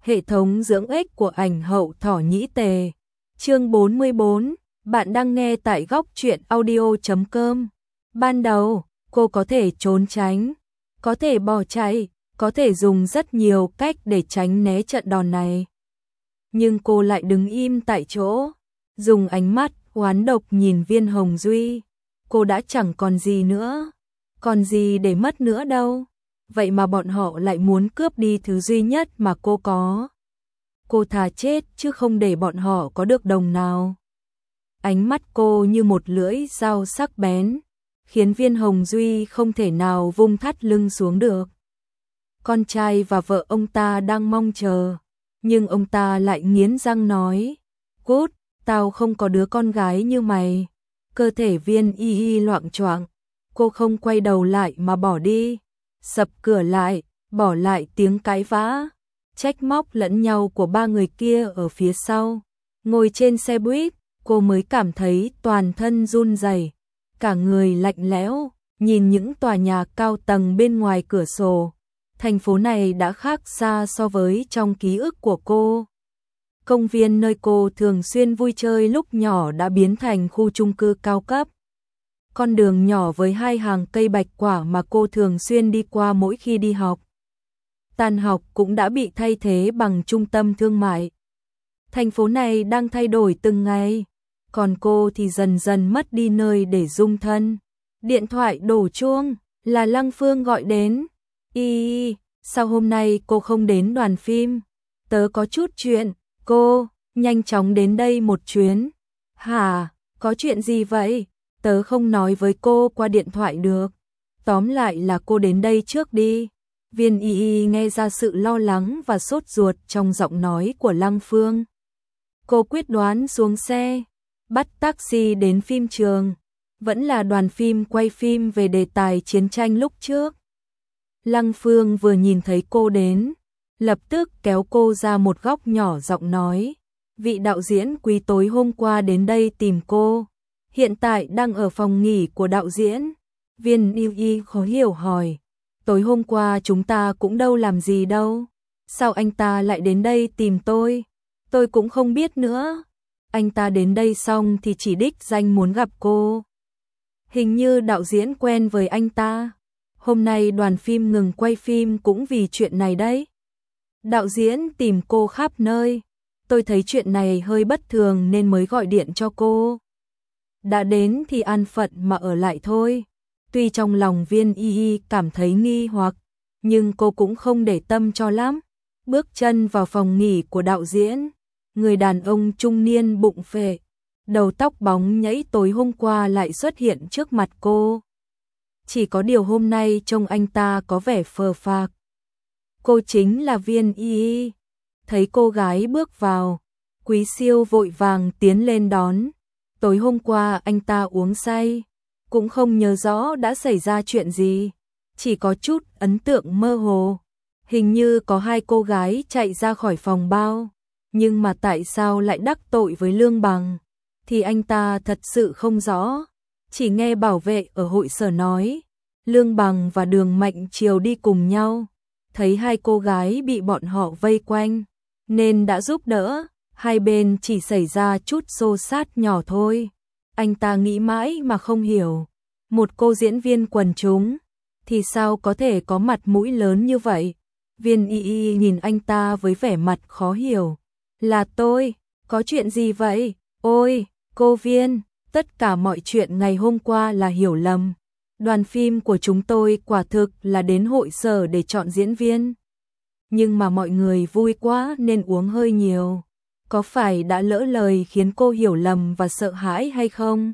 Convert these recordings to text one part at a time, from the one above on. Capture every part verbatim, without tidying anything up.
Hệ thống dưỡng ích của ảnh hậu thỏ nhĩ tề. Chương bốn mươi bốn, bạn đang nghe tại góc truyện audio chấm com. Ban đầu, cô có thể trốn tránh, có thể bỏ chạy, có thể dùng rất nhiều cách để tránh né trận đòn này. Nhưng cô lại đứng im tại chỗ, dùng ánh mắt oán độc nhìn Viên Hồng Duy. Cô đã chẳng còn gì nữa, còn gì để mất nữa đâu. Vậy mà bọn họ lại muốn cướp đi thứ duy nhất mà cô có. Cô thà chết chứ không để bọn họ có được đồng nào. Ánh mắt cô như một lưỡi dao sắc bén, khiến Viên Hồng Duy không thể nào vung thắt lưng xuống được. Con trai và vợ ông ta đang mong chờ, nhưng ông ta lại nghiến răng nói, cút, tao không có đứa con gái như mày. Cơ thể Viên y y loạng choạng, cô không quay đầu lại mà bỏ đi. Sập cửa lại, bỏ lại tiếng cãi vã, trách móc lẫn nhau của ba người kia ở phía sau. Ngồi trên xe buýt, cô mới cảm thấy toàn thân run rẩy, cả người lạnh lẽo, nhìn những tòa nhà cao tầng bên ngoài cửa sổ. Thành phố này đã khác xa so với trong ký ức của cô. Công viên nơi cô thường xuyên vui chơi lúc nhỏ đã biến thành khu chung cư cao cấp. Con đường nhỏ với hai hàng cây bạch quả mà cô thường xuyên đi qua mỗi khi đi học. Tan học cũng đã bị thay thế bằng trung tâm thương mại. Thành phố này đang thay đổi từng ngày, còn cô thì dần dần mất đi nơi để dung thân. Điện thoại đổ chuông, là Lăng Phương gọi đến. Y, sao hôm nay cô không đến đoàn phim? Tớ có chút chuyện. Cô, nhanh chóng đến đây một chuyến. Hả, có chuyện gì vậy? Tớ không nói với cô qua điện thoại được. Tóm lại là cô đến đây trước đi. Viên y y nghe ra sự lo lắng và sốt ruột trong giọng nói của Lăng Phương. Cô quyết đoán xuống xe, bắt taxi đến phim trường. Vẫn là đoàn phim quay phim về đề tài chiến tranh lúc trước. Lăng Phương vừa nhìn thấy cô đến, lập tức kéo cô ra một góc nhỏ giọng nói, vị đạo diễn quý tối hôm qua đến đây tìm cô, hiện tại đang ở phòng nghỉ của đạo diễn. Viên y y khó hiểu hỏi, tối hôm qua chúng ta cũng đâu làm gì đâu, sao anh ta lại đến đây tìm tôi? Tôi cũng không biết nữa. Anh ta đến đây xong thì chỉ đích danh muốn gặp cô. Hình như đạo diễn quen với anh ta. Hôm nay đoàn phim ngừng quay phim cũng vì chuyện này đấy. Đạo diễn tìm cô khắp nơi. Tôi thấy chuyện này hơi bất thường nên mới gọi điện cho cô. Đã đến thì an phận mà ở lại thôi. Tuy trong lòng Viên y y cảm thấy nghi hoặc, nhưng cô cũng không để tâm cho lắm. Bước chân vào phòng nghỉ của đạo diễn, người đàn ông trung niên bụng phệ, đầu tóc bóng nhẫy tối hôm qua lại xuất hiện trước mặt cô. Chỉ có điều hôm nay trông anh ta có vẻ phờ phạc. Cô chính là Viên y y. Thấy cô gái bước vào, Quý Siêu vội vàng tiến lên đón. Tối hôm qua anh ta uống say, cũng không nhớ rõ đã xảy ra chuyện gì, chỉ có chút ấn tượng mơ hồ. Hình như có hai cô gái chạy ra khỏi phòng bao, nhưng mà tại sao lại đắc tội với Lương Bằng thì anh ta thật sự không rõ. Chỉ nghe bảo vệ ở hội sở nói, Lương Bằng và Đường Mạnh Triều đi cùng nhau, thấy hai cô gái bị bọn họ vây quanh, nên đã giúp đỡ, hai bên chỉ xảy ra chút xô xát nhỏ thôi. Anh ta nghĩ mãi mà không hiểu, một cô diễn viên quần chúng, thì sao có thể có mặt mũi lớn như vậy? Viên y y nhìn anh ta với vẻ mặt khó hiểu. Là tôi, có chuyện gì vậy? Ôi, cô Viên, tất cả mọi chuyện ngày hôm qua là hiểu lầm. Đoàn phim của chúng tôi quả thực là đến hội sở để chọn diễn viên. Nhưng mà mọi người vui quá nên uống hơi nhiều. Có phải đã lỡ lời khiến cô hiểu lầm và sợ hãi hay không?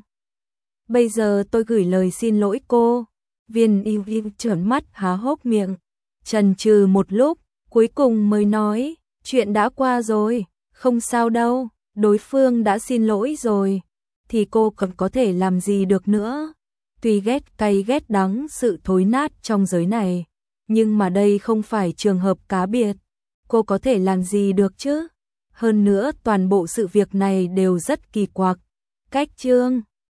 Bây giờ tôi gửi lời xin lỗi cô. Viên y y trợn mắt há hốc miệng, chần chừ một lúc, cuối cùng mới nói, chuyện đã qua rồi, không sao đâu, đối phương đã xin lỗi rồi, thì cô còn có thể làm gì được nữa. Tuy ghét cay ghét đắng sự thối nát trong giới này, nhưng mà đây không phải trường hợp cá biệt, cô có thể làm gì được chứ? Hơn nữa toàn bộ sự việc này đều rất kỳ quặc. Cách chương